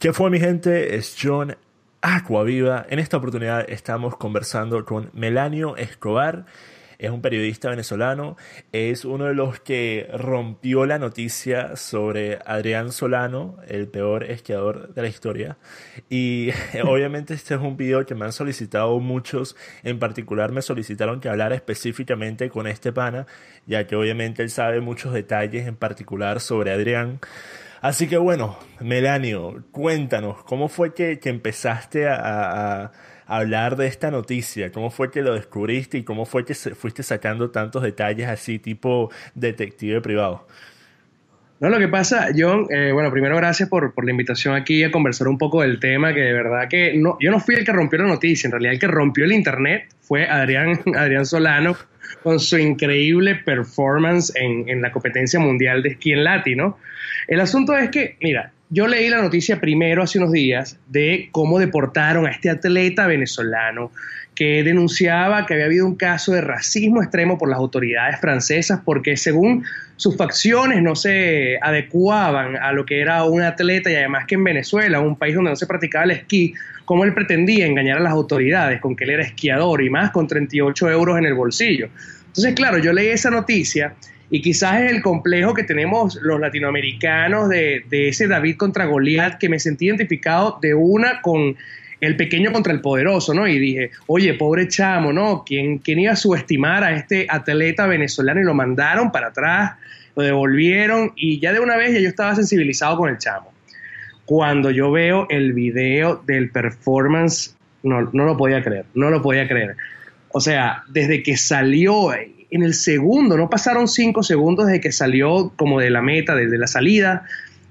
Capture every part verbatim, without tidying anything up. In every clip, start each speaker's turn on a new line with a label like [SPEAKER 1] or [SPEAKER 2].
[SPEAKER 1] ¿Qué fue, mi gente? Es John Aquaviva. En esta oportunidad estamos conversando con Melanio Escobar. Es un periodista venezolano. Es uno de los que rompió la noticia sobre Adrián Solano, el peor esquiador de la historia. Y obviamente este es un video que me han solicitado muchos. En particular me solicitaron que hablara específicamente con este pana, ya que obviamente él sabe muchos detalles en particular sobre Adrián. Así que bueno, Melanio, cuéntanos, ¿cómo fue que, que empezaste a, a, a hablar de esta noticia? ¿Cómo fue que lo descubriste y cómo fue que se, fuiste sacando tantos detalles así tipo detective privado?
[SPEAKER 2] No, lo que pasa, John, eh, bueno, primero gracias por, por la invitación aquí a conversar un poco del tema, que de verdad que no, yo no fui el que rompió la noticia, en realidad el que rompió el internet fue Adrián, Adrián Solano, con su increíble performance en, en la competencia mundial de esquí en Lati, ¿no? El asunto es que, mira, yo leí la noticia primero hace unos días de cómo deportaron a este atleta venezolano que denunciaba que había habido un caso de racismo extremo por las autoridades francesas porque según sus facciones no se adecuaban a lo que era un atleta y además que en Venezuela, un país donde no se practicaba el esquí, cómo él pretendía engañar a las autoridades con que él era esquiador y más con treinta y ocho euros en el bolsillo. Entonces, claro, yo leí esa noticia y quizás es el complejo que tenemos los latinoamericanos de, de ese David contra Goliat, que me sentí identificado de una con el pequeño contra el poderoso, ¿no? Y dije, oye, pobre chamo, ¿no? ¿Quién, quién iba a subestimar a este atleta venezolano? Y lo mandaron para atrás, lo devolvieron y ya de una vez ya yo estaba sensibilizado con el chamo. Cuando yo veo el video del performance, no, no lo podía creer, no lo podía creer. O sea, desde que salió en el segundo, no pasaron cinco segundos desde que salió como de la meta, desde la salida,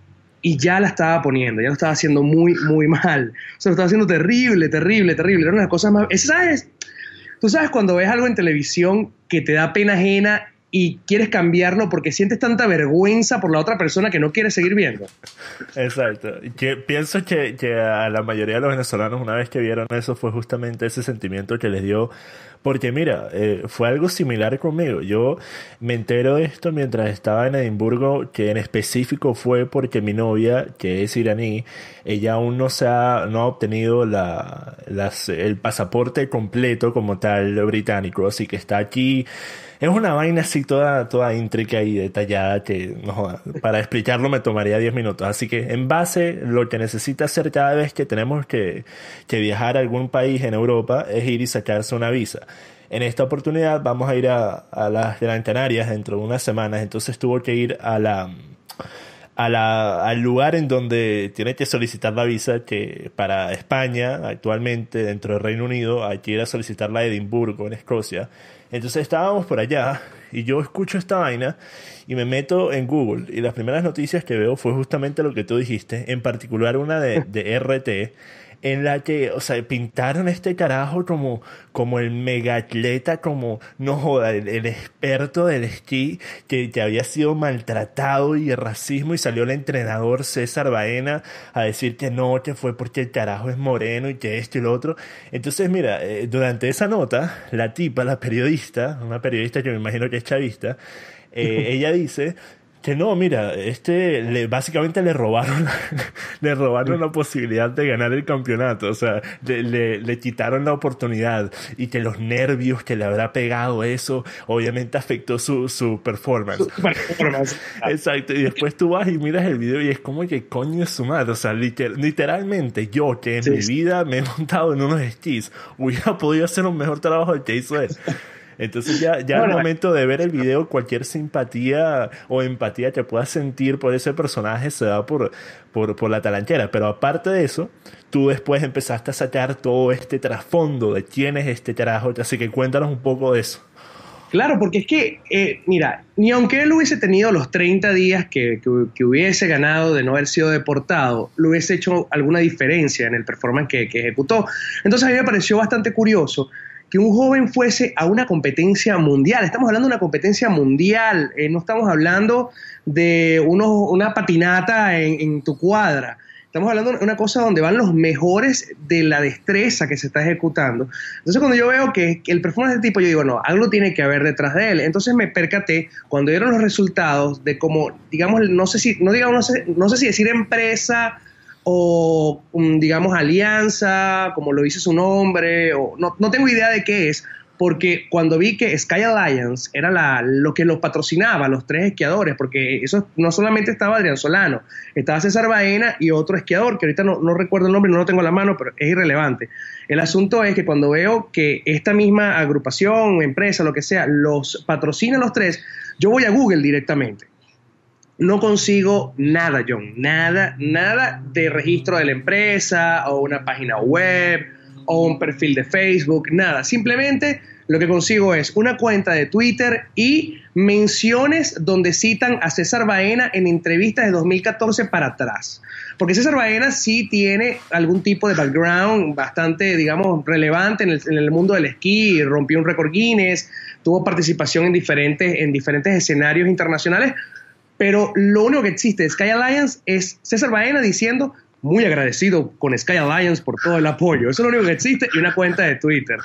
[SPEAKER 2] y ya la estaba poniendo, ya lo estaba haciendo muy, muy mal. O sea, lo estaba haciendo terrible, terrible, terrible. Era una de las cosas más... ¿Sabes? Tú sabes cuando ves algo en televisión que te da pena ajena y quieres cambiarlo porque sientes tanta vergüenza por la otra persona que no quieres seguir viendo.
[SPEAKER 1] Exacto. Que, pienso que, que a la mayoría de los venezolanos una vez que vieron eso fue justamente ese sentimiento que les dio. Porque mira, eh, fue algo similar conmigo. Yo me entero de esto mientras estaba en Edimburgo, que en específico fue porque mi novia, que es iraní, ella aún no se ha, no ha obtenido la, las, el pasaporte completo como tal británico, así que está aquí. Es una vaina así toda, toda intrica y detallada que no, para explicarlo me tomaría diez minutos. Así que en base, lo que necesita hacer cada vez que tenemos que, que viajar a algún país en Europa es ir y sacarse una visa. En esta oportunidad vamos a ir a, a las Gran Canarias dentro de unas semanas, entonces tuvo que ir a la... A la, al lugar en donde tiene que solicitar la visa, que para España actualmente dentro del Reino Unido hay que ir a solicitarla a Edimburgo en Escocia. Entonces estábamos por allá y yo escucho esta vaina y me meto en Google y las primeras noticias que veo fue justamente lo que tú dijiste, en particular una de, de R T, en la que, o sea, pintaron este carajo como, como el mega atleta, como, no joda, el, el experto del esquí que, que había sido maltratado y el racismo, y salió el entrenador César Baena a decir que no, que fue porque el carajo es moreno y que esto y lo otro. Entonces, mira, eh, durante esa nota, la tipa, la periodista, una periodista que me imagino que es chavista, eh, ella dice... Que no, mira, este le, básicamente le robaron le robaron la posibilidad de ganar el campeonato, o sea, le, le, le quitaron la oportunidad y que los nervios que le habrá pegado eso obviamente afectó su, su performance. Su performance. Exacto, y después tú vas y miras el video y es como que coño es su madre, o sea, liter, literalmente yo que en sí, mi vida me he montado en unos esquís hubiera podido hacer un mejor trabajo del que hizo él. Entonces ya, ya bueno, al momento de ver el video, cualquier simpatía o empatía que puedas sentir por ese personaje se da por, por, por la talanquera. Pero aparte de eso, tú después empezaste a sacar todo este trasfondo de quién es este carajo. Así que cuéntanos un poco de eso.
[SPEAKER 2] Claro, porque es que, eh, mira, ni aunque él hubiese tenido los treinta días que, que, que hubiese ganado de no haber sido deportado, lo hubiese hecho alguna diferencia en el performance que, que ejecutó. Entonces a mí me pareció bastante curioso que un joven fuese a una competencia mundial. Estamos hablando de una competencia mundial, eh, no estamos hablando de uno, una patinata en, en tu cuadra. Estamos hablando de una cosa donde van los mejores de la destreza que se está ejecutando. Entonces cuando yo veo que, que el performance de este tipo, yo digo, no, algo tiene que haber detrás de él. Entonces me percaté cuando dieron los resultados de como, digamos, no sé si, no digamos, no sé, no sé si decir empresa o um, digamos alianza, como lo dice su nombre, o no, no tengo idea de qué es, porque cuando vi que Sky Alliance era la, lo que los patrocinaba, los tres esquiadores, porque eso no solamente estaba Adrián Solano, estaba César Baena y otro esquiador, que ahorita no, no recuerdo el nombre, no lo tengo a la mano, pero es irrelevante. El asunto es que cuando veo que esta misma agrupación, empresa, lo que sea, los patrocina los tres, yo voy a Google directamente. No consigo nada, John, nada, nada de registro de la empresa o una página web o un perfil de Facebook, nada. Simplemente lo que consigo es una cuenta de Twitter y menciones donde citan a César Baena en entrevistas de dos mil catorce para atrás. Porque César Baena sí tiene algún tipo de background bastante, digamos, relevante en el, en el mundo del esquí, rompió un récord Guinness, tuvo participación en diferentes, en diferentes escenarios internacionales, pero lo único que existe de Sky Alliance es César Baena diciendo muy agradecido con Sky Alliance por todo el apoyo. Eso es lo único que existe y una cuenta de Twitter.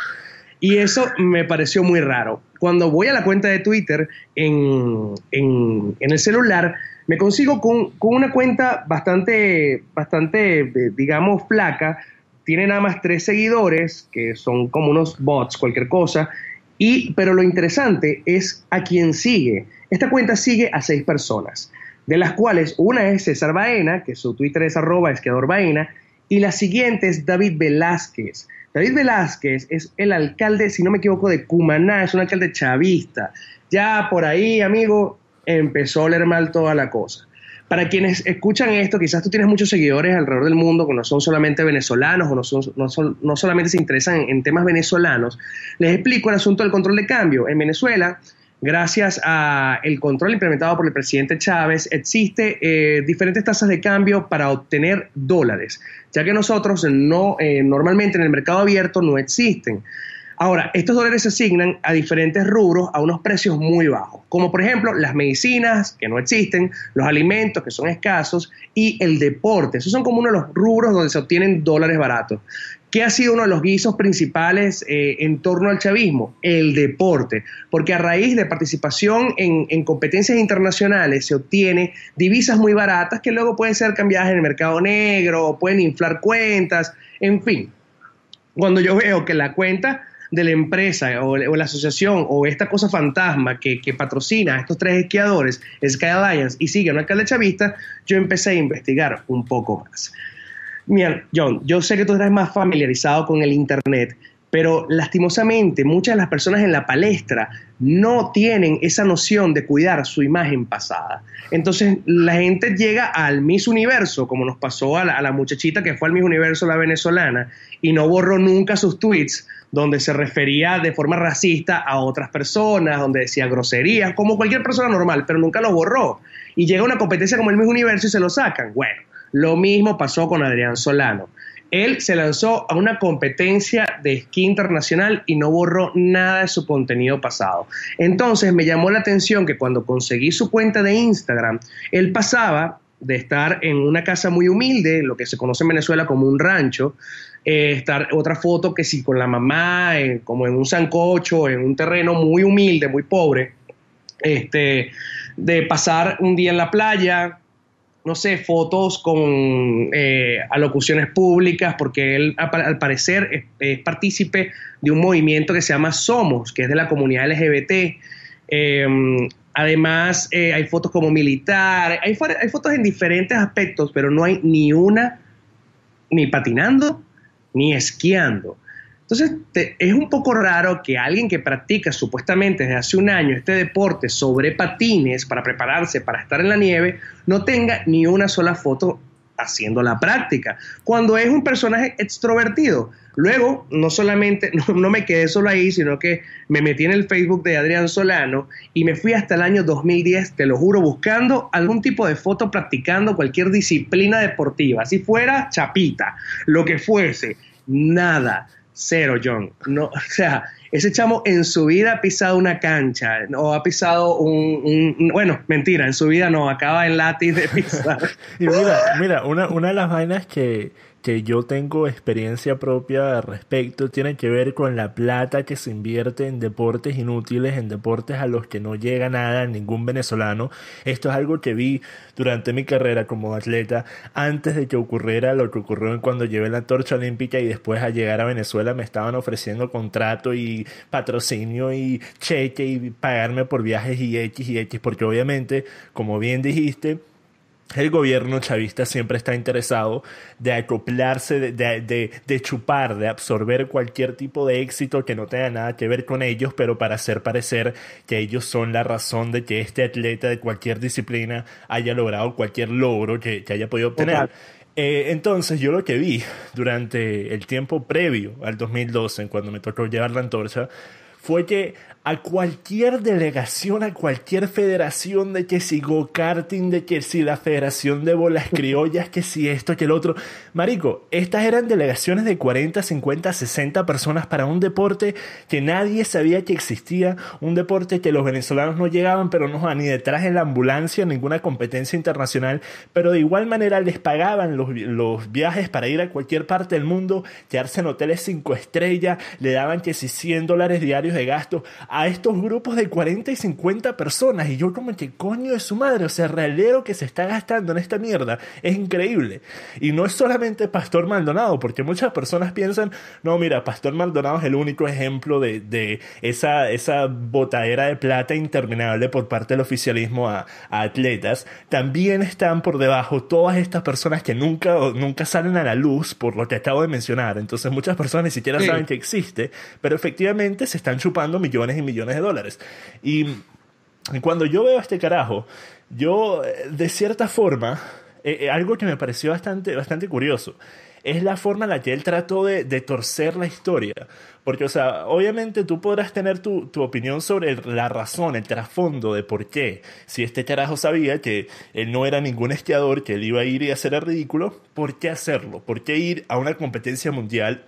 [SPEAKER 2] Y eso me pareció muy raro. Cuando voy a la cuenta de Twitter en, en, en el celular, me consigo con, con una cuenta bastante, bastante, digamos, flaca. Tiene nada más tres seguidores, que son como unos bots, cualquier cosa. Y, pero lo interesante es a quién sigue. Esta cuenta sigue a seis personas, de las cuales una es César Baena, que su Twitter es arroba esquiador Baena, y la siguiente es David Velázquez. David Velázquez es el alcalde, si no me equivoco, de Cumaná, es un alcalde chavista. Ya por ahí, amigo, empezó a oler mal toda la cosa. Para quienes escuchan esto, quizás tú tienes muchos seguidores alrededor del mundo que no son solamente venezolanos o no, son, no, son, no solamente se interesan en, en temas venezolanos. Les explico el asunto del control de cambio. En Venezuela, gracias al control implementado por el presidente Chávez, existe eh, diferentes tasas de cambio para obtener dólares, ya que nosotros no, eh, normalmente en el mercado abierto no existen. Ahora, estos dólares se asignan a diferentes rubros a unos precios muy bajos, como por ejemplo las medicinas, que no existen, los alimentos, que son escasos, y el deporte. Esos son como uno de los rubros donde se obtienen dólares baratos. ¿Qué ha sido uno de los guisos principales eh, en torno al chavismo? El deporte, porque a raíz de participación en, en competencias internacionales se obtiene divisas muy baratas que luego pueden ser cambiadas en el mercado negro, pueden inflar cuentas, en fin. Cuando yo veo que la cuenta de la empresa o, o la asociación o esta cosa fantasma que, que patrocina a estos tres esquiadores, Sky Alliance, y sigue a un alcalde chavista, yo empecé a investigar un poco más. Mira, John, yo sé que tú eres más familiarizado con el internet, pero lastimosamente muchas de las personas en la palestra no tienen esa noción de cuidar su imagen pasada. Entonces la gente llega al Miss Universo, como nos pasó a la, a la muchachita que fue al Miss Universo, la venezolana, y no borró nunca sus tweets donde se refería de forma racista a otras personas, donde decía groserías, como cualquier persona normal, pero nunca lo borró. Y llega una competencia como el Miss Universo y se lo sacan. Bueno, lo mismo pasó con Adrián Solano. Él se lanzó a una competencia de esquí internacional y no borró nada de su contenido pasado. Entonces me llamó la atención que cuando conseguí su cuenta de Instagram, él pasaba de estar en una casa muy humilde, lo que se conoce en Venezuela como un rancho, eh, estar otra foto que sí con la mamá, eh, como en un sancocho, en un terreno muy humilde, muy pobre, este, de pasar un día en la playa, no sé, fotos con eh, alocuciones públicas, porque él al parecer es, es partícipe de un movimiento que se llama Somos, que es de la comunidad L G B T. Eh, además, eh, hay fotos como militar, hay, hay fotos en diferentes aspectos, pero no hay ni una ni patinando ni esquiando. Entonces, te, es un poco raro que alguien que practica supuestamente desde hace un año este deporte sobre patines para prepararse para estar en la nieve no tenga ni una sola foto haciendo la práctica, cuando es un personaje extrovertido. Luego, no solamente, no, no me quedé solo ahí, sino que me metí en el Facebook de Adrián Solano y me fui hasta el año dos mil diez, te lo juro, buscando algún tipo de foto practicando cualquier disciplina deportiva, si fuera chapita, lo que fuese, nada. Cero, John. No, o sea, ese chamo en su vida ha pisado una cancha o ha pisado un, un bueno, mentira, en su vida no, acaba en látiz de pisar.
[SPEAKER 1] Y mira, mira, una, una de las vainas que, que yo tengo experiencia propia al respecto tiene que ver con la plata que se invierte en deportes inútiles, en deportes a los que no llega nada ningún venezolano. Esto es algo que vi durante mi carrera como atleta, antes de que ocurriera lo que ocurrió cuando llevé la antorcha olímpica y después al llegar a Venezuela me estaban ofreciendo contrato y patrocinio y cheque y pagarme por viajes y X y X, porque obviamente, como bien dijiste, el gobierno chavista siempre está interesado de acoplarse, de, de, de, de chupar, de absorber cualquier tipo de éxito que no tenga nada que ver con ellos, pero para hacer parecer que ellos son la razón de que este atleta de cualquier disciplina haya logrado cualquier logro que, que haya podido obtener. Eh, entonces yo lo que vi durante el tiempo previo al dos mil doce, cuando me tocó llevar la antorcha, fue que a cualquier delegación, a cualquier federación, de que si go-karting, de que si la federación de bolas criollas, que si esto, que el otro. Marico, estas eran delegaciones de cuarenta, cincuenta, sesenta personas para un deporte que nadie sabía que existía, un deporte que los venezolanos no llegaban, pero no ni detrás de la ambulancia, ninguna competencia internacional, pero de igual manera les pagaban los, los viajes para ir a cualquier parte del mundo, quedarse en hoteles cinco estrellas, le daban que si cien dólares diarios de gasto a estos grupos de cuarenta y cincuenta personas, y yo como que coño de su madre, o sea, el realero que se está gastando en esta mierda es increíble. Y no es solamente Pastor Maldonado, porque muchas personas piensan, no, mira, Pastor Maldonado es el único ejemplo de, de esa, esa botadera de plata interminable por parte del oficialismo a, a atletas. También están por debajo todas estas personas que nunca, nunca salen a la luz por lo que acabo de mencionar. Entonces muchas personas ni siquiera sí. saben que existe, pero efectivamente se están chupando millones y millones de dólares. Y cuando yo veo a este carajo, yo de cierta forma, eh, algo que me pareció bastante, bastante curioso es la forma en la que él trató de, de torcer la historia. Porque, o sea, obviamente tú podrás tener tu, tu opinión sobre el, la razón, el trasfondo de por qué. Si este carajo sabía que él no era ningún esquiador, que él iba a ir y hacer el ridículo, ¿por qué hacerlo? ¿Por qué ir a una competencia mundial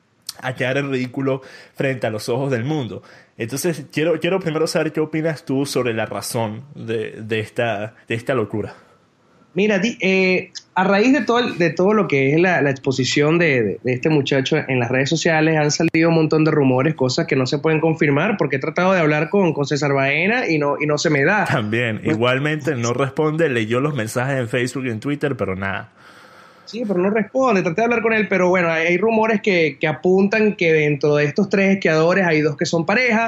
[SPEAKER 1] a quedar en ridículo frente a los ojos del mundo? Entonces, quiero, quiero primero saber qué opinas tú sobre la razón de, de, esta, de esta locura.
[SPEAKER 2] Mira, eh, a raíz de todo, el, de todo lo que es la, la exposición de, de, de este muchacho en las redes sociales, han salido un montón de rumores, cosas que no se pueden confirmar, porque he tratado de hablar con, con César Baena y no, y no se me da.
[SPEAKER 1] También, pues, igualmente no responde, leyó los mensajes en Facebook y en Twitter, pero nada.
[SPEAKER 2] Sí, pero no responde, traté de hablar con él, pero bueno, hay, hay rumores que, que apuntan que dentro de estos tres esquiadores hay dos que son pareja.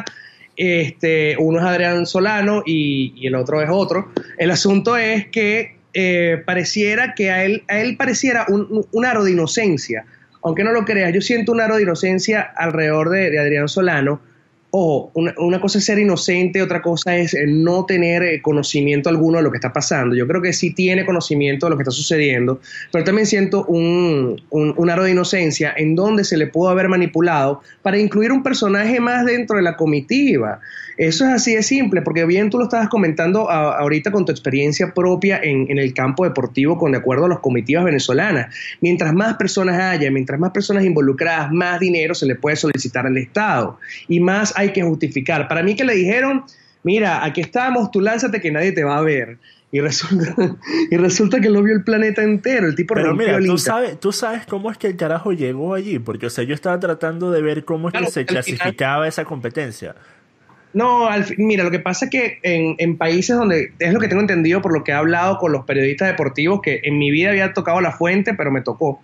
[SPEAKER 2] Este, uno es Adrián Solano y, y el otro es otro. El asunto es que eh, pareciera que a él, a él pareciera un, un, un aro de inocencia. Aunque no lo creas, yo siento un aro de inocencia alrededor de, de Adrián Solano. Ojo, una, una cosa es ser inocente, otra cosa es no tener conocimiento alguno de lo que está pasando. Yo creo que sí tiene conocimiento de lo que está sucediendo, pero también siento un, un, un aro de inocencia en donde se le pudo haber manipulado para incluir un personaje más dentro de la comitiva. Eso es así de simple, porque bien tú lo estabas comentando a, ahorita con tu experiencia propia en, en el campo deportivo con de acuerdo a las comitivas venezolanas. Mientras más personas haya, mientras más personas involucradas, más dinero se le puede solicitar al Estado y más hay que justificar. Para mí que le dijeron, mira, aquí estamos, tú lánzate que nadie te va a ver. Y resulta, y resulta que lo vio el planeta entero. El tipo
[SPEAKER 1] Pero
[SPEAKER 2] rompió
[SPEAKER 1] mira,
[SPEAKER 2] el
[SPEAKER 1] ¿tú
[SPEAKER 2] Inca.
[SPEAKER 1] sabes, tú sabes cómo es que el carajo llegó allí, porque o sea, yo estaba tratando de ver cómo es
[SPEAKER 2] Claro,
[SPEAKER 1] que se
[SPEAKER 2] al final-
[SPEAKER 1] clasificaba esa competencia.
[SPEAKER 2] No, al fin- mira, lo que pasa es que en, en países donde, es lo que tengo entendido por lo que he hablado con los periodistas deportivos, que en mi vida había tocado la fuente, pero me tocó.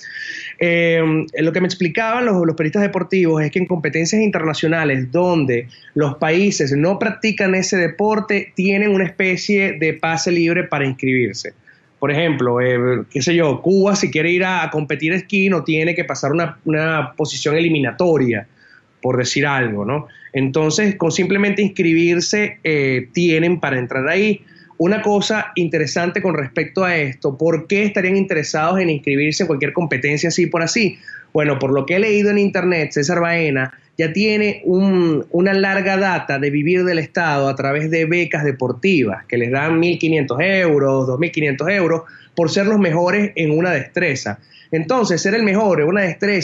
[SPEAKER 2] Eh, lo que me explicaban los, los periodistas deportivos es que en competencias internacionales donde los países no practican ese deporte, tienen una especie de pase libre para inscribirse. Por ejemplo, eh, qué sé yo, Cuba si quiere ir a, a competir esquí no tiene que pasar una, una posición eliminatoria, por decir algo, ¿no? Entonces, con simplemente inscribirse, eh, tienen para entrar ahí. Una cosa interesante con respecto a esto, ¿por qué estarían interesados en inscribirse en cualquier competencia así por así? Bueno, por lo que he leído en internet, César Baena ya tiene un, una larga data de vivir del Estado a través de becas deportivas, que les dan mil quinientos euros, dos mil quinientos euros, por ser los mejores en una destreza. Entonces, ser el mejor en una destreza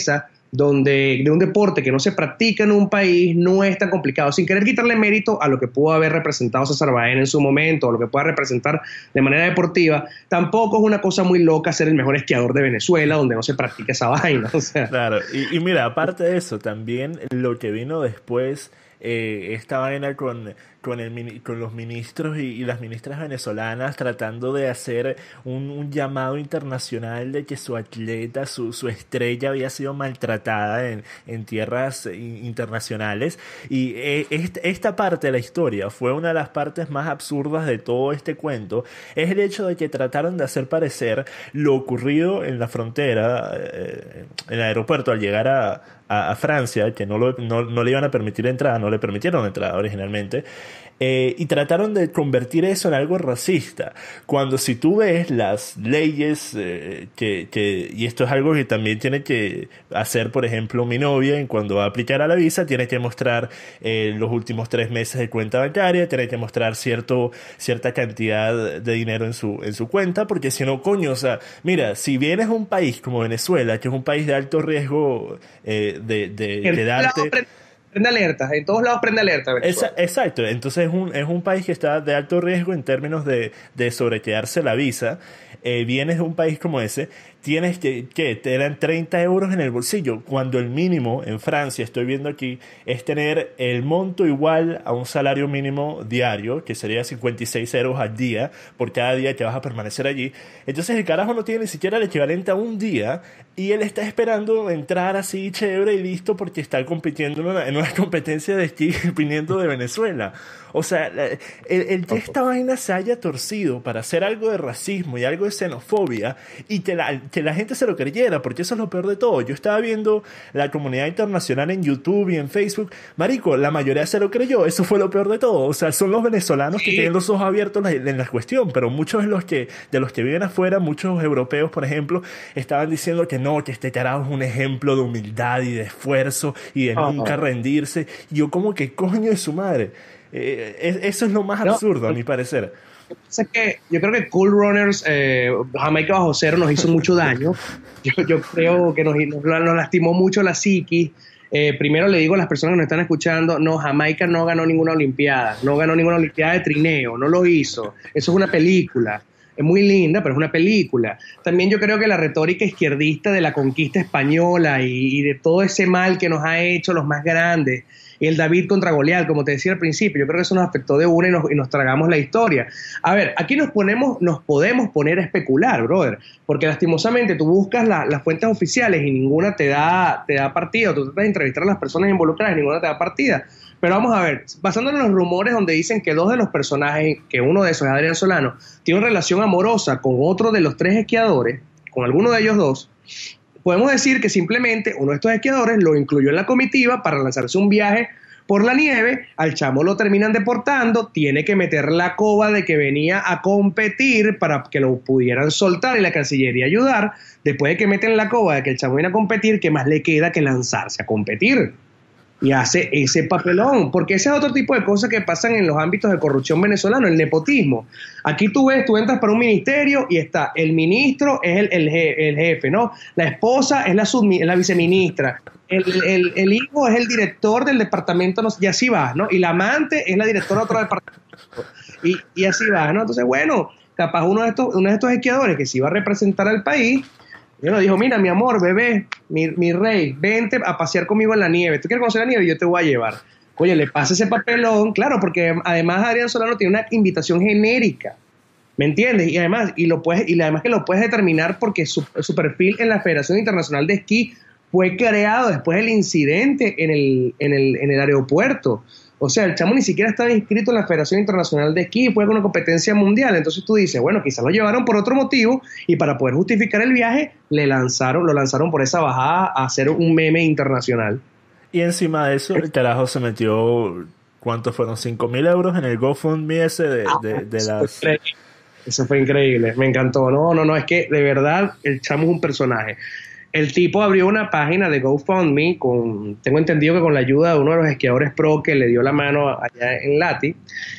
[SPEAKER 2] donde de un deporte que no se practica en un país no es tan complicado, sin querer quitarle mérito a lo que pudo haber representado César Baena en su momento, o lo que pueda representar de manera deportiva. Tampoco es una cosa muy loca ser el mejor esquiador de Venezuela, donde no se practica esa vaina. O sea.
[SPEAKER 1] Claro, y, y mira, aparte de eso, también lo que vino después, eh, esta vaina con, con, el, con los ministros y, y las ministras venezolanas tratando de hacer un, un llamado internacional de que su atleta, su, su estrella había sido maltratada en, en tierras internacionales. Y eh, esta, esta parte de la historia fue una de las partes más absurdas de todo este cuento, es el hecho de que trataron de hacer parecer lo ocurrido en la frontera, eh, en el aeropuerto al llegar a A, a Francia, que no, lo, no, no le iban a permitir entrar, no le permitieron entrar originalmente, eh, y trataron de convertir eso en algo racista, cuando si tú ves las leyes, eh, que, que, y esto es algo que también tiene que hacer, por ejemplo, mi novia, en cuando va a aplicar a la visa, tiene que mostrar eh, los últimos tres meses de cuenta bancaria, tiene que mostrar cierto, cierta cantidad de dinero en su, en su cuenta, porque si no, coño, o sea, mira, si vienes a un país como Venezuela, que es un país de alto riesgo, eh, de, de quedarte...
[SPEAKER 2] Prende alerta, en todos lados prende alerta.
[SPEAKER 1] Esa, exacto, entonces es un, es un país que está de alto riesgo en términos de, de sobrequedarse la visa. Eh, vienes de un país como ese, tienes que, que te dan treinta euros en el bolsillo, cuando el mínimo en Francia, estoy viendo aquí, es tener el monto igual a un salario mínimo diario, que sería cincuenta y seis euros al día, por cada día que vas a permanecer allí. Entonces el carajo no tiene ni siquiera el equivalente a un día, y él está esperando entrar así chévere y listo, porque está compitiendo en una, en una competencia de esquí viniendo de Venezuela. O sea, el, el que esta vaina se haya torcido para hacer algo de racismo y algo de xenofobia, y que la, que la gente se lo creyera, porque eso es lo peor de todo. Yo estaba viendo la comunidad internacional en YouTube y en Facebook, marico, la mayoría se lo creyó, eso fue lo peor de todo. O sea, son los venezolanos sí. que tienen los ojos abiertos en la, en la cuestión, pero muchos de los que de los que viven afuera, muchos europeos, por ejemplo, estaban diciendo que no, que este carajo es un ejemplo de humildad y de esfuerzo y de uh-huh. nunca rendirse. Y yo como que coño de su madre. Eh, eso es lo más no, absurdo, a mi parecer.
[SPEAKER 2] Es que yo creo que Cool Runners, eh, Jamaica Bajo Cero, nos hizo mucho daño. Yo, yo creo que nos, nos, nos lastimó mucho la psiquis. Eh, primero le digo a las personas que nos están escuchando, no, Jamaica no ganó ninguna olimpiada, no ganó ninguna olimpiada de trineo, no lo hizo. Eso es una película. Es muy linda, pero es una película. También yo creo que la retórica izquierdista de la conquista española y, y de todo ese mal que nos ha hecho los más grandes, y el David contra Goliat, como te decía al principio, yo creo que eso nos afectó de una y nos, y nos tragamos la historia. A ver, aquí nos ponemos, nos podemos poner a especular, brother, porque lastimosamente tú buscas la, las fuentes oficiales y ninguna te da, te da partida, tú tratas de entrevistar a las personas involucradas y ninguna te da partida. Pero vamos a ver, basándonos en los rumores donde dicen que dos de los personajes, que uno de esos es Adrián Solano, tiene una relación amorosa con otro de los tres esquiadores, con alguno de ellos dos, podemos decir que simplemente uno de estos esquiadores lo incluyó en la comitiva para lanzarse un viaje por la nieve, al chamo lo terminan deportando, tiene que meter la coba de que venía a competir para que lo pudieran soltar y la Cancillería ayudar. Después de que meten la coba de que el chamo viene a competir, ¿qué más le queda que lanzarse a competir? Y hace ese papelón, porque ese es otro tipo de cosas que pasan en los ámbitos de corrupción venezolano, el nepotismo. Aquí tú ves, tú entras para un ministerio y está, el ministro es el, el, el jefe, ¿no? La esposa es la, submi, es la viceministra, el, el, el hijo es el director del departamento, no, y así va, ¿no? Y la amante es la directora de otro departamento, y, y así va, ¿no? Entonces, bueno, capaz uno de estos, uno de estos esquiadores que sí va a representar al país, yo le dijo, mira, mi amor, bebé, mi, mi rey, vente a pasear conmigo en la nieve. ¿Tú quieres conocer la nieve? Yo te voy a llevar. Oye, le pasa ese papelón, claro, porque además Adrián Solano tiene una invitación genérica, ¿me entiendes? Y además, y lo puedes, y además que lo puedes determinar porque su, su perfil en la Federación Internacional de Esquí fue creado después del incidente en el, en el, en el aeropuerto. O sea, el chamo ni siquiera estaba inscrito en la Federación Internacional de Esquí, fue con una competencia mundial. Entonces tú dices, bueno, quizás lo llevaron por otro motivo y para poder justificar el viaje, le lanzaron, lo lanzaron por esa bajada a hacer un meme internacional.
[SPEAKER 1] Y encima de eso, el carajo se metió, ¿cuántos fueron? cinco mil euros en el GoFundMe ese de, de, de
[SPEAKER 2] eso
[SPEAKER 1] las...
[SPEAKER 2] Fue eso fue increíble, me encantó. No, no, no, es que de verdad el chamo es un personaje. El tipo abrió una página de GoFundMe, con, tengo entendido que con la ayuda de uno de los esquiadores pro que le dio la mano allá en Lati,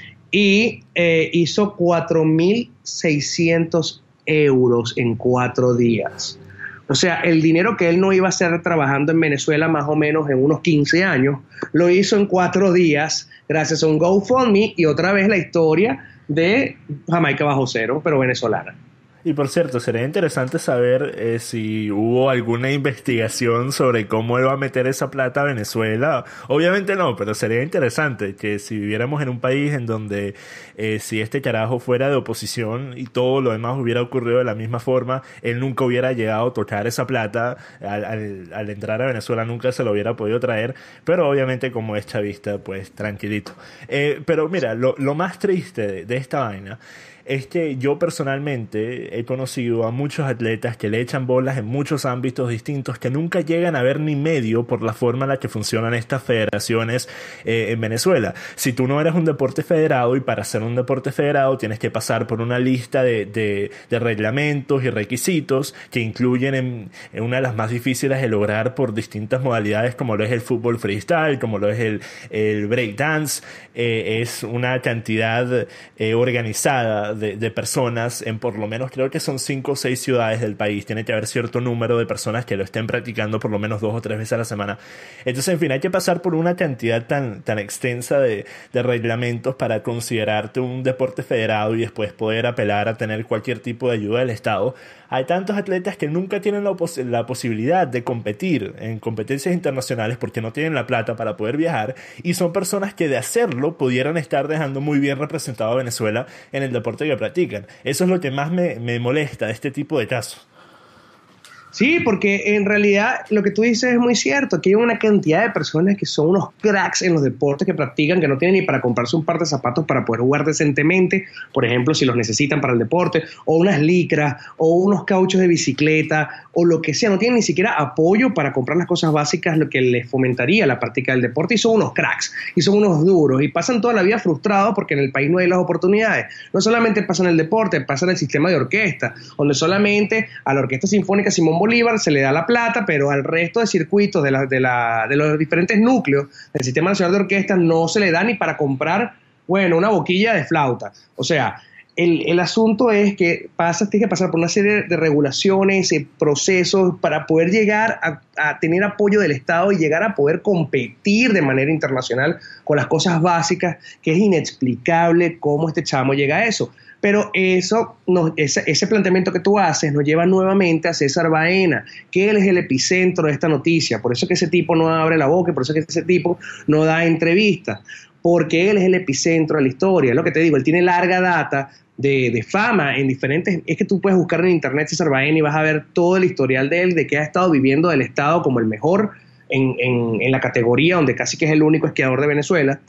[SPEAKER 2] y eh, hizo cuatro mil seiscientos euros en cuatro días. O sea, el dinero que él no iba a hacer trabajando en Venezuela más o menos en unos quince años, lo hizo en cuatro días gracias a un GoFundMe y otra vez la historia de Jamaica Bajo Cero, pero venezolana.
[SPEAKER 1] Y por cierto, sería interesante saber eh, si hubo alguna investigación sobre cómo él va a meter esa plata a Venezuela. Obviamente no, pero sería interesante que si viviéramos en un país en donde eh, si este carajo fuera de oposición y todo lo demás hubiera ocurrido de la misma forma, él nunca hubiera llegado a tocar esa plata, al, al, al entrar a Venezuela nunca se lo hubiera podido traer, pero obviamente como es chavista, pues tranquilito. Eh, pero mira, lo, lo más triste de, de esta vaina es que yo personalmente he conocido a muchos atletas que le echan bolas en muchos ámbitos distintos que nunca llegan a ver ni medio por la forma en la que funcionan estas federaciones eh, en Venezuela. Si tú no eres un deporte federado y para ser un deporte federado tienes que pasar por una lista de, de, de reglamentos y requisitos que incluyen en, en una de las más difíciles de lograr por distintas modalidades como lo es el fútbol freestyle, como lo es el, el breakdance, eh, es una cantidad eh, organizada De, de personas en por lo menos creo que son cinco o seis ciudades del país. Tiene que haber cierto número de personas que lo estén practicando por lo menos dos o tres veces a la semana. Entonces, en fin, hay que pasar por una cantidad tan, tan extensa de, de reglamentos para considerarte un deporte federado y después poder apelar a tener cualquier tipo de ayuda del Estado. Hay tantos atletas que nunca tienen la, pos la posibilidad de competir en competencias internacionales porque no tienen la plata para poder viajar y son personas que de hacerlo pudieran estar dejando muy bien representado a Venezuela en el deporte que practican. Eso es lo que más me, me molesta de este tipo de casos.
[SPEAKER 2] Sí, porque en realidad lo que tú dices es muy cierto, que hay una cantidad de personas que son unos cracks en los deportes que practican, que no tienen ni para comprarse un par de zapatos para poder jugar decentemente, por ejemplo, si los necesitan para el deporte, o unas licras, o unos cauchos de bicicleta, o lo que sea, no tienen ni siquiera apoyo para comprar las cosas básicas, lo que les fomentaría la práctica del deporte, y son unos cracks, y son unos duros, y pasan toda la vida frustrados porque en el país no hay las oportunidades. No solamente pasa en el deporte, pasa en el sistema de orquesta, donde solamente a la Orquesta Sinfónica Simón Bolívar se le da la plata, pero al resto de circuitos de, la, de, la, de los diferentes núcleos del Sistema Nacional de Orquestas no se le da ni para comprar, bueno, una boquilla de flauta. O sea, el, el asunto es que pasa, tienes que pasar por una serie de regulaciones, eh, procesos para poder llegar a, a tener apoyo del Estado y llegar a poder competir de manera internacional con las cosas básicas, que es inexplicable cómo este chamo llega a eso. Pero eso, nos, ese, ese planteamiento que tú haces nos lleva nuevamente a César Baena, que él es el epicentro de esta noticia. Por eso que ese tipo no abre la boca, por eso que ese tipo no da entrevistas, porque él es el epicentro de la historia. Es lo que te digo, él tiene larga data de, de fama en diferentes... Es que tú puedes buscar en internet César Baena y vas a ver todo el historial de él, de que ha estado viviendo del Estado como el mejor en, en, en la categoría, donde casi que es el único esquiador de Venezuela.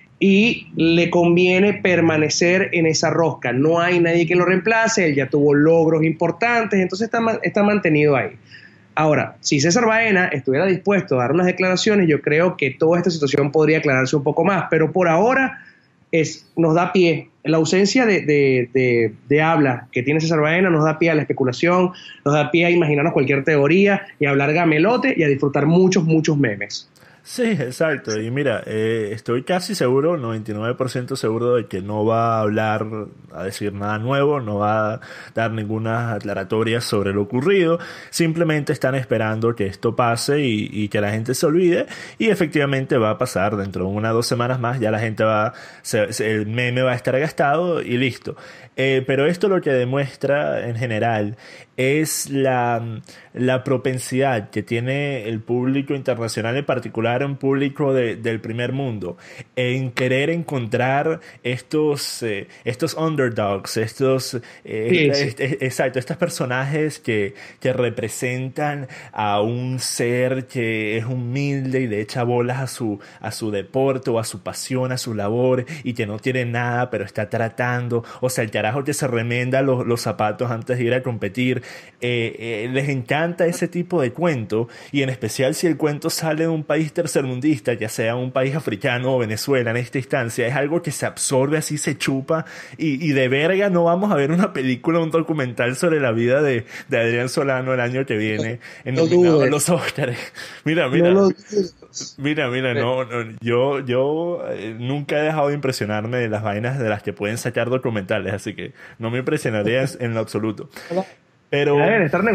[SPEAKER 2] Y le conviene permanecer en esa rosca. No hay nadie que lo reemplace, él ya tuvo logros importantes, entonces está, está mantenido ahí. Ahora, si César Baena estuviera dispuesto a dar unas declaraciones, yo creo que toda esta situación podría aclararse un poco más, pero por ahora es, nos da pie, la ausencia de, de, de, de habla que tiene César Baena nos da pie a la especulación, nos da pie a imaginarnos cualquier teoría y a hablar gamelote y a disfrutar muchos, muchos memes.
[SPEAKER 1] Sí, exacto. Y mira, eh, estoy casi seguro, noventa y nueve por ciento seguro de que no va a hablar, a decir nada nuevo, no va a dar ninguna aclaratoria sobre lo ocurrido. Simplemente están esperando que esto pase y, y que la gente se olvide. Y efectivamente va a pasar dentro de una o dos semanas más. Ya la gente va, se, se, el meme va a estar gastado y listo. Eh, pero esto lo que demuestra en general es la, la propensidad que tiene el público internacional, en particular un público de, del primer mundo, en querer encontrar estos, eh, estos underdogs, estos, eh, sí, sí. Est, est, exacto, estos personajes que, que representan a un ser que es humilde y le echa bolas a su, a su deporte o a su pasión, a su labor, y que no tiene nada, pero está tratando, o sea, el carajo que se remenda los, los zapatos antes de ir a competir. Eh, eh, les encanta ese tipo de cuento, y en especial si el cuento sale de un país tercermundista, ya sea un país africano o Venezuela en esta instancia, es algo que se absorbe así, se chupa, y, y de verga no vamos a ver una película, un documental sobre la vida de, de Adrián Solano el año que viene en no nominado a los Óscares. Mira, mira, no mira, mira, no, no yo, yo eh, nunca he dejado de impresionarme de las vainas de las que pueden sacar documentales, así que no me impresionaría en lo absoluto. Pero
[SPEAKER 2] deben estar negociando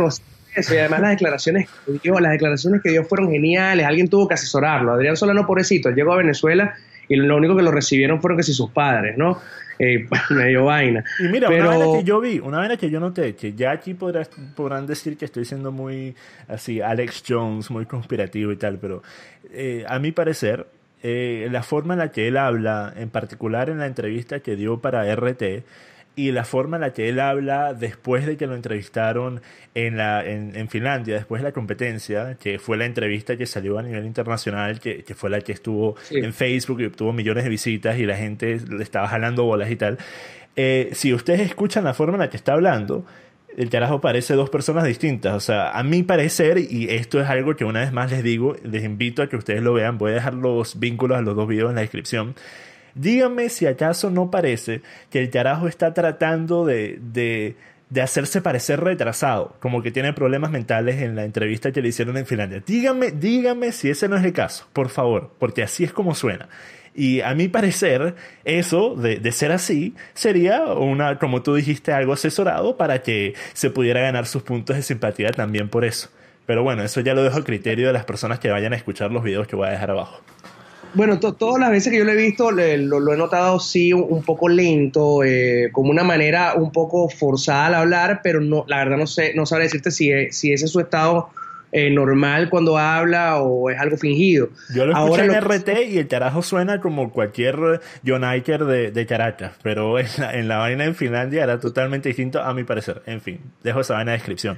[SPEAKER 2] eso, y además las declaraciones que dio, las declaraciones que dio fueron geniales, alguien tuvo que asesorarlo. Adrián Solano, pobrecito, él llegó a Venezuela y lo único que lo recibieron fueron que si sus padres, ¿no? Eh, medio vaina.
[SPEAKER 1] Y mira,
[SPEAKER 2] Pero...
[SPEAKER 1] una vaina que yo vi, una vaina que yo noté, que ya aquí podrás, podrán decir que estoy siendo muy así, Alex Jones, muy conspirativo y tal, pero eh, a mi parecer, eh, la forma en la que él habla, en particular en la entrevista que dio para R T, y la forma en la que él habla después de que lo entrevistaron en, la, en, en Finlandia, después de la competencia, que fue la entrevista que salió a nivel internacional, que, que fue la que estuvo sí. en Facebook y obtuvo millones de visitas y la gente le estaba jalando bolas y tal. Eh, si ustedes escuchan la forma en la que está hablando, el carajo parece dos personas distintas. O sea, a mi parecer, y esto es algo que una vez más les digo, les invito a que ustedes lo vean, voy a dejar los vínculos a los dos videos en la descripción. Díganme si acaso no parece que el carajo está tratando de, de, de hacerse parecer retrasado, como que tiene problemas mentales en la entrevista que le hicieron en Finlandia. Díganme, díganme si ese no es el caso, por favor, porque así es como suena. Y a mi parecer, eso, de, de ser así, sería una, como tú dijiste, algo asesorado para que se pudiera ganar sus puntos de simpatía también por eso. Pero bueno, eso ya lo dejo a criterio de las personas que vayan a escuchar los videos que voy a dejar abajo.
[SPEAKER 2] Bueno, to, todas las veces que yo lo he visto, le, lo, lo he notado sí un, un poco lento, eh, como una manera un poco forzada al hablar, pero no, la verdad no sé, no sabré decirte si, si ese es su estado eh, normal cuando habla o es algo fingido.
[SPEAKER 1] Yo lo escuché
[SPEAKER 2] Ahora,
[SPEAKER 1] en
[SPEAKER 2] lo
[SPEAKER 1] R T y el carajo suena como cualquier John Iker de, de Caracas, pero en la, en la vaina en Finlandia era totalmente distinto a mi parecer. En fin, dejo esa vaina de descripción.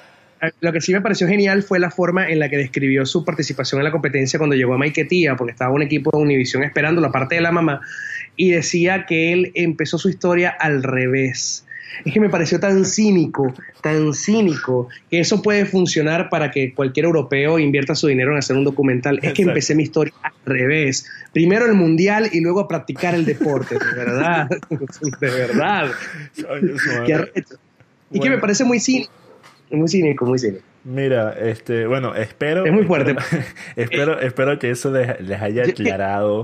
[SPEAKER 2] Lo que sí me pareció genial fue la forma en la que describió su participación en la competencia cuando llegó a Maiquetía, porque estaba un equipo de Univision esperando la parte de la mamá, y decía que él empezó su historia al revés. Es que me pareció tan cínico, tan cínico, que eso puede funcionar para que cualquier europeo invierta su dinero en hacer un documental. Es que Exacto. empecé mi historia al revés. Primero el mundial y luego a practicar el deporte, de verdad, de verdad. Qué arrecho. Y bueno. que me parece muy cínico. Muy cínico, muy cínico.
[SPEAKER 1] Mira, este, bueno, espero...
[SPEAKER 2] Es muy fuerte.
[SPEAKER 1] Espero, espero, espero que eso les, les haya aclarado...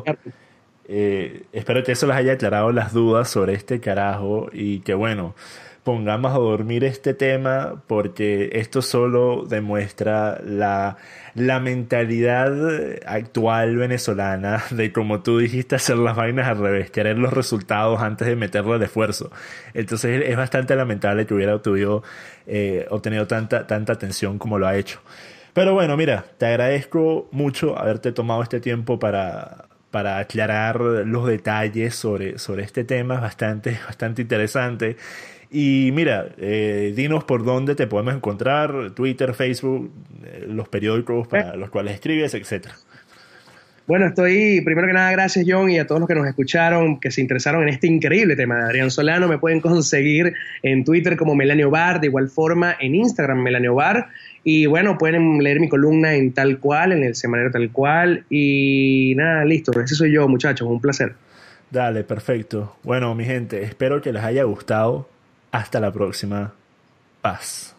[SPEAKER 1] Eh, espero que eso les haya aclarado las dudas sobre este carajo y que, bueno, pongamos a dormir este tema porque esto solo demuestra la, la mentalidad actual venezolana de, como tú dijiste, hacer las vainas al revés, querer los resultados antes de meterle el esfuerzo. Entonces es bastante lamentable que hubiera obtenido, eh, obtenido tanta, tanta atención como lo ha hecho. Pero bueno, mira, te agradezco mucho haberte tomado este tiempo para... para aclarar los detalles sobre, sobre este tema, es bastante, bastante interesante. Y mira, eh, dinos por dónde te podemos encontrar, Twitter, Facebook, eh, los periódicos para los cuales escribes, etcétera.
[SPEAKER 2] Bueno, estoy, primero que nada, gracias John y a todos los que nos escucharon, que se interesaron en este increíble tema de Adrián Solano. Me pueden conseguir en Twitter como Melanio Bar, de igual forma en Instagram Melanio Bar. Y bueno, pueden leer mi columna en Tal Cual, en el semanario Tal Cual. Y nada, listo, ese soy yo, muchachos, un placer.
[SPEAKER 1] Dale, perfecto. Bueno, mi gente, espero que les haya gustado. Hasta la próxima. Paz.